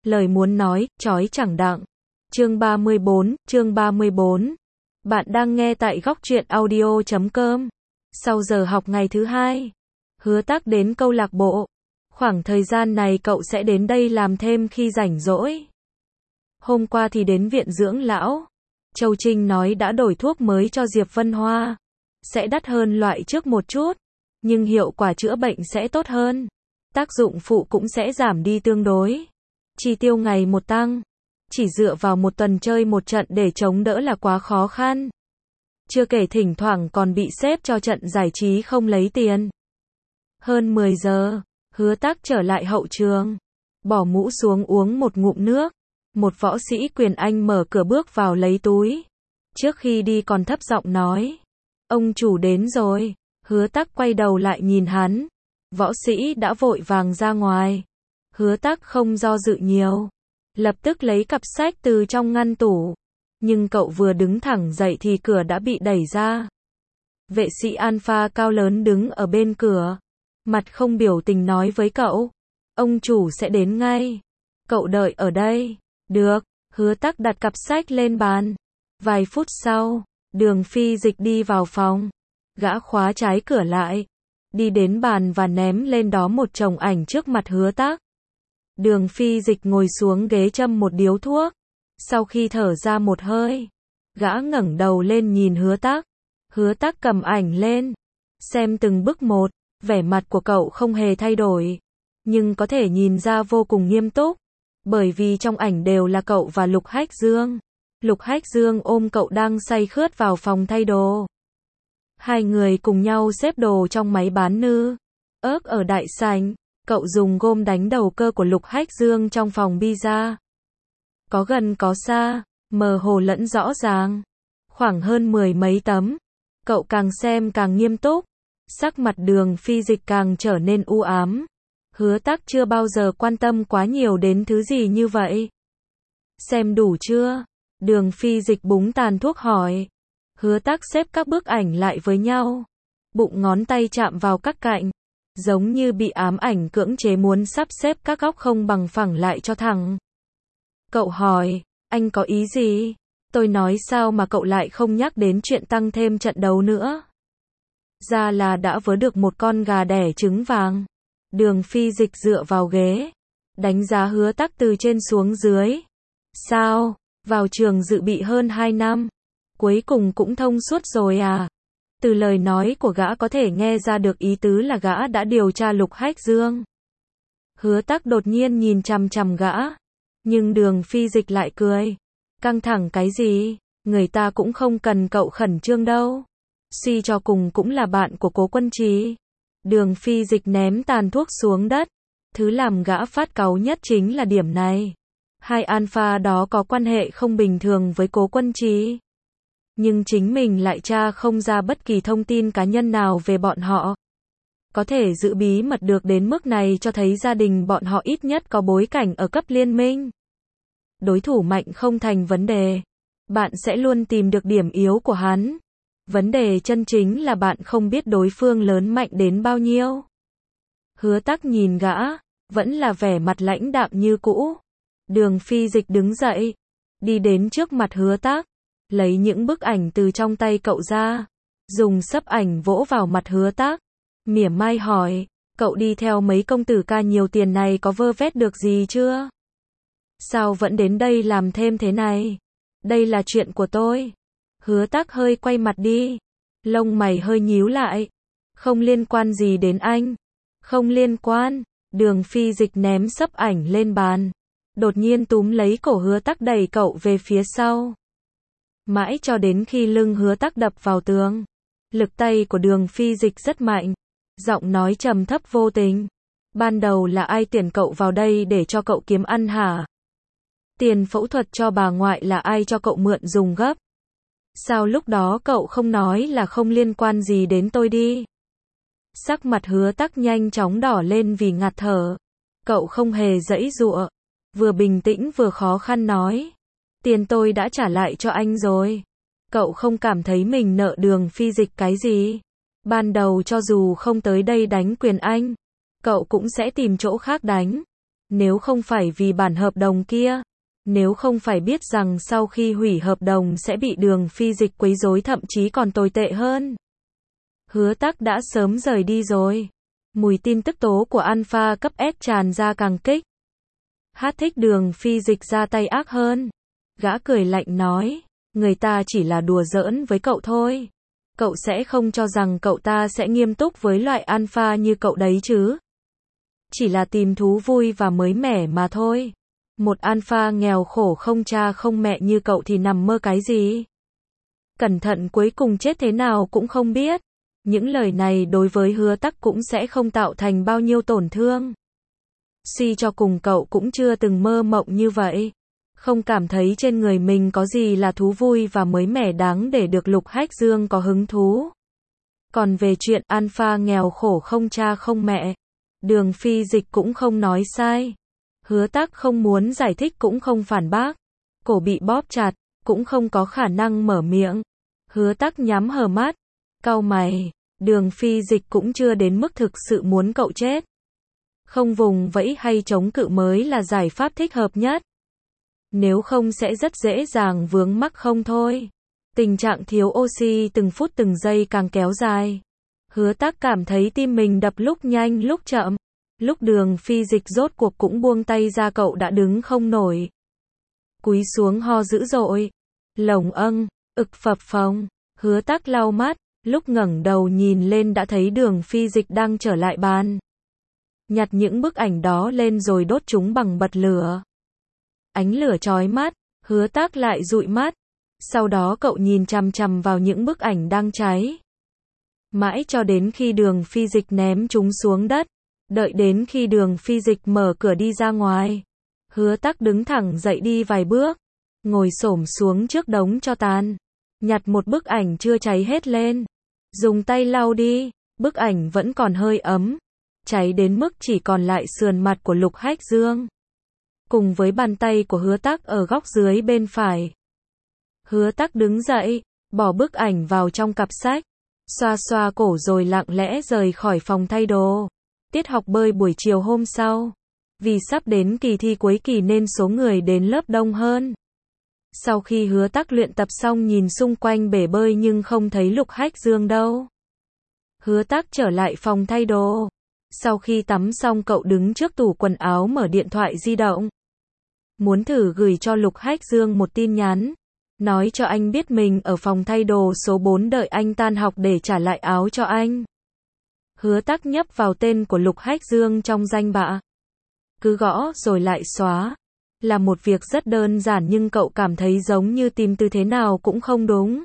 lời muốn nói, chói chẳng đặng. Chương 34. Bạn đang nghe tại góc truyện audio.com. Sau giờ học ngày thứ hai, Hứa Tắc đến câu lạc bộ. Khoảng thời gian này cậu sẽ đến đây làm thêm khi rảnh rỗi. Hôm qua thì đến viện dưỡng lão. Châu Trinh nói đã đổi thuốc mới cho Diệp Vân Hoa. Sẽ đắt hơn loại trước một chút, nhưng hiệu quả chữa bệnh sẽ tốt hơn. Tác dụng phụ cũng sẽ giảm đi tương đối. Chi tiêu ngày một tăng. Chỉ dựa vào một tuần chơi một trận để chống đỡ là quá khó khăn. Chưa kể thỉnh thoảng còn bị xếp cho trận giải trí không lấy tiền. Hơn 10 giờ, Hứa Tắc trở lại hậu trường. Bỏ mũ xuống uống một ngụm nước. Một võ sĩ quyền Anh mở cửa bước vào lấy túi. Trước khi đi còn thấp giọng nói. Ông chủ đến rồi. Hứa Tắc quay đầu lại nhìn hắn. Võ sĩ đã vội vàng ra ngoài. Hứa Tắc không do dự nhiều. Lập tức lấy cặp sách từ trong ngăn tủ. Nhưng cậu vừa đứng thẳng dậy thì cửa đã bị đẩy ra. Vệ sĩ Alpha cao lớn đứng ở bên cửa. Mặt không biểu tình nói với cậu. Ông chủ sẽ đến ngay. Cậu đợi ở đây. Được. Hứa Tắc đặt cặp sách lên bàn. Vài phút sau, Đường Phi Dịch đi vào phòng. Gã khóa trái cửa lại. Đi đến bàn và ném lên đó một chồng ảnh trước mặt Hứa Tắc. Đường Phi Dịch ngồi xuống ghế châm một điếu thuốc. Sau khi thở ra một hơi, gã ngẩng đầu lên nhìn Hứa Tắc. Hứa Tắc cầm ảnh lên, xem từng bức một. Vẻ mặt của cậu không hề thay đổi, nhưng có thể nhìn ra vô cùng nghiêm túc. Bởi vì trong ảnh đều là cậu và Lục Hách Dương. Lục Hách Dương ôm cậu đang say khướt vào phòng thay đồ. Hai người cùng nhau xếp đồ trong máy bán nư ớt ở đại sảnh. Cậu dùng gôm đánh đầu cơ của Lục Hách Dương trong phòng pizza. Có gần có xa, mơ hồ lẫn rõ ràng. Khoảng hơn 10 mấy tấm. Cậu càng xem càng nghiêm túc. Sắc mặt Đường Phi Dịch càng trở nên u ám. Hứa Tắc chưa bao giờ quan tâm quá nhiều đến thứ gì như vậy. Xem đủ chưa? Đường Phi Dịch búng tàn thuốc hỏi. Hứa Tắc xếp các bức ảnh lại với nhau. Bụng ngón tay chạm vào các cạnh. Giống như bị ám ảnh cưỡng chế muốn sắp xếp các góc không bằng phẳng lại cho thẳng. Cậu hỏi, anh có ý gì? Tôi nói sao mà cậu lại không nhắc đến chuyện tăng thêm trận đấu nữa? Ra là đã vớ được một con gà đẻ trứng vàng. Đường Phi Dịch dựa vào ghế, đánh giá Hứa Tắc từ trên xuống dưới. Sao, vào trường dự bị hơn 2 năm, cuối cùng cũng thông suốt rồi à? Từ lời nói của gã có thể nghe ra được ý tứ là gã đã điều tra Lục Hách Dương. Hứa Tắc đột nhiên nhìn chằm chằm gã, nhưng Đường Phi Dịch lại cười. Căng thẳng cái gì, người ta cũng không cần cậu khẩn trương đâu. Suy cho cùng cũng là bạn của Cố Quân Trì. Đường Phi Dịch ném tàn thuốc xuống đất. Thứ làm gã phát cáu nhất chính là điểm này. Hai alpha đó có quan hệ không bình thường với Cố Quân Trì. Nhưng chính mình lại tra không ra bất kỳ thông tin cá nhân nào về bọn họ. Có thể giữ bí mật được đến mức này cho thấy gia đình bọn họ ít nhất có bối cảnh ở cấp liên minh. Đối thủ mạnh không thành vấn đề. Bạn sẽ luôn tìm được điểm yếu của hắn. Vấn đề chân chính là bạn không biết đối phương lớn mạnh đến bao nhiêu. Hứa Tắc nhìn gã, vẫn là vẻ mặt lãnh đạm như cũ. Đường Phi Dịch đứng dậy, đi đến trước mặt Hứa Tắc, lấy những bức ảnh từ trong tay cậu ra, dùng xấp ảnh vỗ vào mặt Hứa Tắc, mỉa mai hỏi, cậu đi theo mấy công tử ca nhiều tiền này có vơ vét được gì chưa? Sao vẫn đến đây làm thêm thế này? Đây là chuyện của tôi. Hứa Tắc hơi quay mặt đi, lông mày hơi nhíu lại. Không liên quan gì đến anh. Không liên quan. Đường Phi Dịch ném xấp ảnh lên bàn, đột nhiên túm lấy cổ Hứa Tắc đẩy cậu về phía sau. Mãi cho đến khi lưng Hứa Tắc đập vào tường. Lực tay của Đường Phi Dịch rất mạnh. Giọng nói trầm thấp vô tình. Ban đầu là ai tuyển cậu vào đây để cho cậu kiếm ăn hả? Tiền phẫu thuật cho bà ngoại là ai cho cậu mượn dùng gấp? Sao lúc đó cậu không nói là không liên quan gì đến tôi đi? Sắc mặt Hứa Tắc nhanh chóng đỏ lên vì ngạt thở. Cậu không hề giãy giụa, vừa bình tĩnh vừa khó khăn nói. Tiền tôi đã trả lại cho anh rồi. Cậu không cảm thấy mình nợ Đường Phi Dịch cái gì? Ban đầu cho dù không tới đây đánh quyền anh, cậu cũng sẽ tìm chỗ khác đánh. Nếu không phải vì bản hợp đồng kia, nếu không phải biết rằng sau khi hủy hợp đồng sẽ bị Đường Phi Dịch quấy rối thậm chí còn tồi tệ hơn, Hứa Tắc đã sớm rời đi rồi. Mùi tin tức tố của Alpha cấp S tràn ra càng kích. Hát thích Đường Phi Dịch ra tay ác hơn. Gã cười lạnh nói, người ta chỉ là đùa giỡn với cậu thôi. Cậu sẽ không cho rằng cậu ta sẽ nghiêm túc với loại Alpha như cậu đấy chứ. Chỉ là tìm thú vui và mới mẻ mà thôi. Một Alpha nghèo khổ không cha không mẹ như cậu thì nằm mơ cái gì. Cẩn thận cuối cùng chết thế nào cũng không biết. Những lời này đối với Hứa Tắc cũng sẽ không tạo thành bao nhiêu tổn thương. Suy cho cùng cậu cũng chưa từng mơ mộng như vậy. Không cảm thấy trên người mình có gì là thú vui và mới mẻ đáng để được Lục Hách Dương có hứng thú. Còn về chuyện Alpha nghèo khổ không cha không mẹ, Đường Phi Dịch cũng không nói sai. Hứa Tắc không muốn giải thích cũng không phản bác. Cổ bị bóp chặt, cũng không có khả năng mở miệng. Hứa Tắc nhắm hờ mắt, cau mày. Đường Phi Dịch cũng chưa đến mức thực sự muốn cậu chết. Không vùng vẫy hay chống cự mới là giải pháp thích hợp nhất. Nếu không sẽ rất dễ dàng vướng mắc không thôi. Tình trạng thiếu oxy từng phút từng giây càng kéo dài. Hứa Tắc cảm thấy tim mình đập lúc nhanh lúc chậm. Lúc Đường Phi Dịch rốt cuộc cũng buông tay ra cậu đã đứng không nổi. Cúi xuống ho dữ dội. Lồng ực phập phồng. Hứa Tắc lau mắt, lúc ngẩng đầu nhìn lên đã thấy Đường Phi Dịch đang trở lại bàn. Nhặt những bức ảnh đó lên rồi đốt chúng bằng bật lửa. Ánh lửa chói mắt, Hứa Tắc lại dụi mắt. Sau đó cậu nhìn chằm chằm vào những bức ảnh đang cháy. Mãi cho đến khi Đường Phi Dịch ném chúng xuống đất. Đợi đến khi Đường Phi Dịch mở cửa đi ra ngoài. Hứa Tắc đứng thẳng dậy đi vài bước. Ngồi xổm xuống trước đống tro tàn. Nhặt một bức ảnh chưa cháy hết lên. Dùng tay lau đi. Bức ảnh vẫn còn hơi ấm. Cháy đến mức chỉ còn lại sườn mặt của Lục Hách Dương. Cùng với bàn tay của Hứa Tắc ở góc dưới bên phải. Hứa Tắc đứng dậy, bỏ bức ảnh vào trong cặp sách. Xoa xoa cổ rồi lặng lẽ rời khỏi phòng thay đồ. Tiết học bơi buổi chiều hôm sau. Vì sắp đến kỳ thi cuối kỳ nên số người đến lớp đông hơn. Sau khi Hứa Tắc luyện tập xong nhìn xung quanh bể bơi nhưng không thấy Lục Hách Dương đâu. Hứa Tắc trở lại phòng thay đồ. Sau khi tắm xong cậu đứng trước tủ quần áo mở điện thoại di động. Muốn thử gửi cho Lục Hách Dương một tin nhắn. Nói cho anh biết mình ở phòng thay đồ số 4 đợi anh tan học để trả lại áo cho anh. Hứa Tắc nhấp vào tên của Lục Hách Dương trong danh bạ. Cứ gõ rồi lại xóa. Là một việc rất đơn giản nhưng cậu cảm thấy giống như tìm từ thế nào cũng không đúng.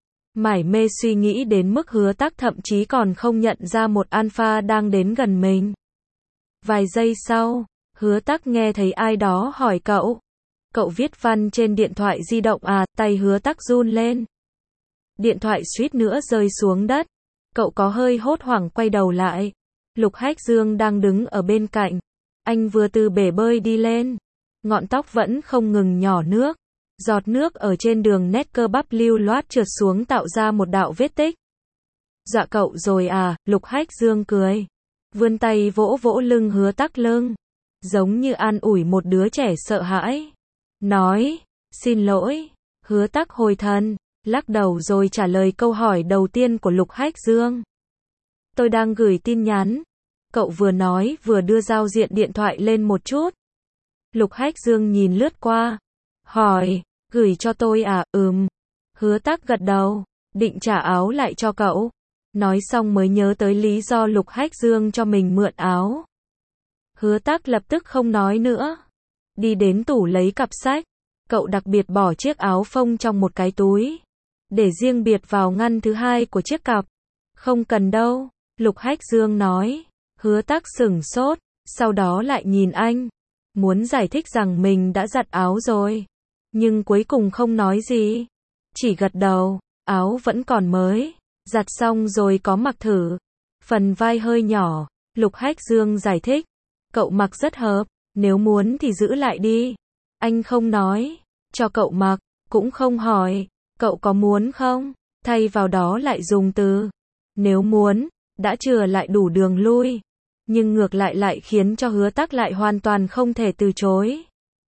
Mải mê suy nghĩ đến mức Hứa Tắc thậm chí còn không nhận ra một Alpha đang đến gần mình. Vài giây sau, Hứa Tắc nghe thấy ai đó hỏi cậu. Cậu viết văn trên điện thoại di động à, tay Hứa Tắc run lên. Điện thoại suýt nữa rơi xuống đất. Cậu có hơi hốt hoảng quay đầu lại. Lục Hách Dương đang đứng ở bên cạnh. Anh vừa từ bể bơi đi lên. Ngọn tóc vẫn không ngừng nhỏ nước. Giọt nước ở trên đường nét cơ bắp lưu loát trượt xuống tạo ra một đạo vết tích. Dọa cậu rồi à, Lục Hách Dương cười. Vươn tay vỗ vỗ lưng Hứa Tắc lưng. Giống như an ủi một đứa trẻ sợ hãi. Nói, xin lỗi. Hứa Tắc hồi thần, lắc đầu rồi trả lời câu hỏi đầu tiên của Lục Hách Dương. Tôi đang gửi tin nhắn. Cậu vừa nói vừa đưa giao diện điện thoại lên một chút. Lục Hách Dương nhìn lướt qua. Hỏi, gửi cho tôi à, Hứa Tắc gật đầu, định trả áo lại cho cậu. Nói xong mới nhớ tới lý do Lục Hách Dương cho mình mượn áo. Hứa Tắc lập tức không nói nữa. Đi đến tủ lấy cặp sách. Cậu đặc biệt bỏ chiếc áo phông trong một cái túi. Để riêng biệt vào ngăn thứ hai của chiếc cặp. Không cần đâu, Lục Hách Dương nói. Hứa Tắc sửng sốt, sau đó lại nhìn anh. Muốn giải thích rằng mình đã giặt áo rồi. Nhưng cuối cùng không nói gì. Chỉ gật đầu, áo vẫn còn mới. Giặt xong rồi có mặc thử. Phần vai hơi nhỏ, Lục Hách Dương giải thích. Cậu mặc rất hợp, nếu muốn thì giữ lại đi. Anh không nói, cho cậu mặc, cũng không hỏi. Cậu có muốn không? Thay vào đó lại dùng từ. Nếu muốn, đã chừa lại đủ đường lui. nhưng ngược lại lại khiến cho Hứa Tắc lại hoàn toàn không thể từ chối.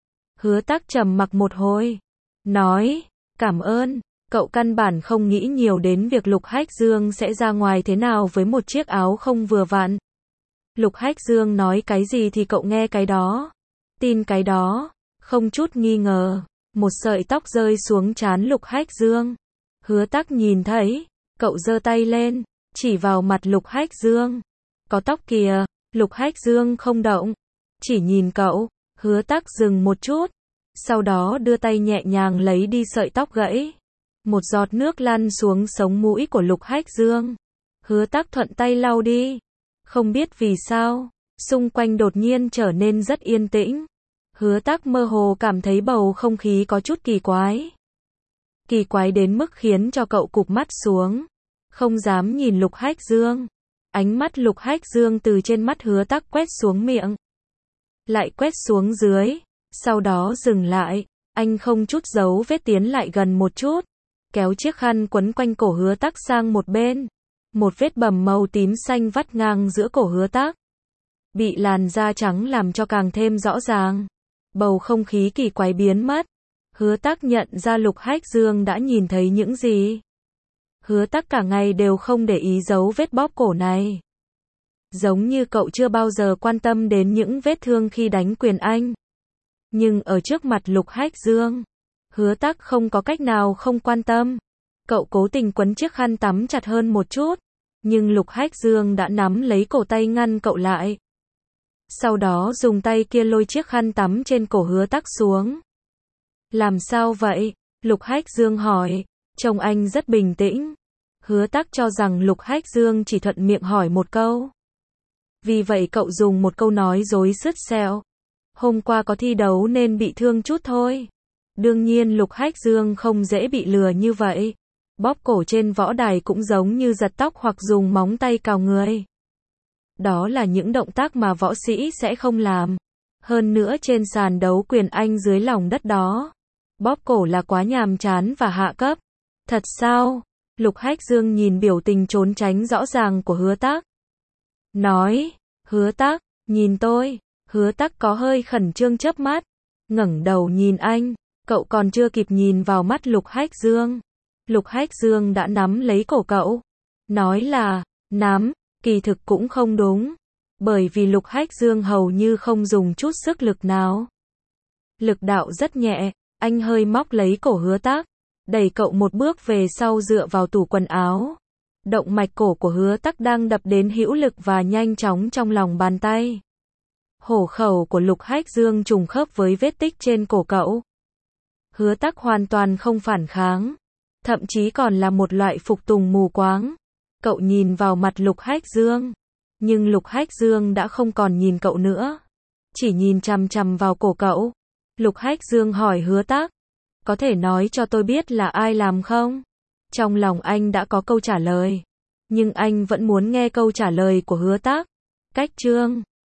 Hứa Tắc trầm mặc một hồi, nói, cảm ơn, cậu căn bản không nghĩ nhiều đến việc Lục Hách Dương sẽ ra ngoài thế nào với một chiếc áo không vừa vặn. Lục Hách Dương nói cái gì thì cậu nghe cái đó, tin cái đó, không chút nghi ngờ. Một sợi tóc rơi xuống trán Lục Hách Dương. Hứa Tắc nhìn thấy, cậu giơ tay lên, chỉ vào mặt Lục Hách Dương. Có tóc kìa. Lục Hách Dương không động, chỉ nhìn cậu. Hứa Tắc dừng một chút, sau đó đưa tay nhẹ nhàng lấy đi sợi tóc gãy. Một giọt nước lăn xuống sống mũi của Lục Hách Dương. Hứa Tắc thuận tay lau đi. Không biết vì sao, xung quanh đột nhiên trở nên rất yên tĩnh. Hứa Tắc mơ hồ cảm thấy bầu không khí có chút kỳ quái. Kỳ quái đến mức khiến cho cậu cụp mắt xuống, không dám nhìn Lục Hách Dương. Ánh mắt Lục Hách Dương từ trên mắt Hứa Tắc quét xuống miệng, lại quét xuống dưới, sau đó dừng lại. Anh không chút giấu vết tiến lại gần một chút, kéo chiếc khăn quấn quanh cổ Hứa Tắc sang một bên. Một vết bầm màu tím xanh vắt ngang giữa cổ Hứa Tắc, bị làn da trắng làm cho càng thêm rõ ràng. Bầu không khí kỳ quái biến mất. Hứa Tắc nhận ra Lục Hách Dương đã nhìn thấy những gì. Hứa Tắc cả ngày đều không để ý dấu vết bóp cổ này. Giống như cậu chưa bao giờ quan tâm đến những vết thương khi đánh quyền anh. Nhưng ở trước mặt Lục Hách Dương, Hứa Tắc không có cách nào không quan tâm. Cậu cố tình quấn chiếc khăn tắm chặt hơn một chút, nhưng Lục Hách Dương đã nắm lấy cổ tay ngăn cậu lại. Sau đó dùng tay kia lôi chiếc khăn tắm trên cổ Hứa Tắc xuống. Làm sao vậy? Lục Hách Dương hỏi. Trông anh rất bình tĩnh. Hứa Tắc cho rằng Lục Hách Dương chỉ thuận miệng hỏi một câu. Vì vậy cậu dùng một câu nói dối sứt sẹo. Hôm qua có thi đấu nên bị thương chút thôi. Đương nhiên Lục Hách Dương không dễ bị lừa như vậy. Bóp cổ trên võ đài cũng giống như giật tóc hoặc dùng móng tay cào người. Đó là những động tác mà võ sĩ sẽ không làm. Hơn nữa trên sàn đấu quyền anh dưới lòng đất đó, bóp cổ là quá nhàm chán và hạ cấp. Thật sao? Lục Hách Dương nhìn biểu tình trốn tránh rõ ràng của Hứa Tắc, nói, Hứa Tắc, nhìn tôi. Hứa Tắc có hơi khẩn trương chớp mắt, ngẩng đầu nhìn anh. Cậu còn chưa kịp nhìn vào mắt Lục Hách Dương, Lục Hách Dương đã nắm lấy cổ cậu. Nói là nắm, kỳ thực cũng không đúng, bởi vì Lục Hách Dương hầu như không dùng chút sức lực nào. Lực đạo rất nhẹ, anh hơi móc lấy cổ Hứa Tắc, đẩy cậu một bước về sau dựa vào tủ quần áo. Động mạch cổ của Hứa Tắc đang đập đến hữu lực và nhanh chóng trong lòng bàn tay. Hổ khẩu của Lục Hách Dương trùng khớp với vết tích trên cổ cậu. Hứa Tắc hoàn toàn không phản kháng, thậm chí còn là một loại phục tùng mù quáng. Cậu nhìn vào mặt Lục Hách Dương, nhưng Lục Hách Dương đã không còn nhìn cậu nữa, chỉ nhìn chằm chằm vào cổ cậu. Lục Hách Dương hỏi Hứa Tắc, có thể nói cho tôi biết là ai làm không? Trong lòng anh đã có câu trả lời, nhưng anh vẫn muốn nghe câu trả lời của Hứa Tắc. Cách chương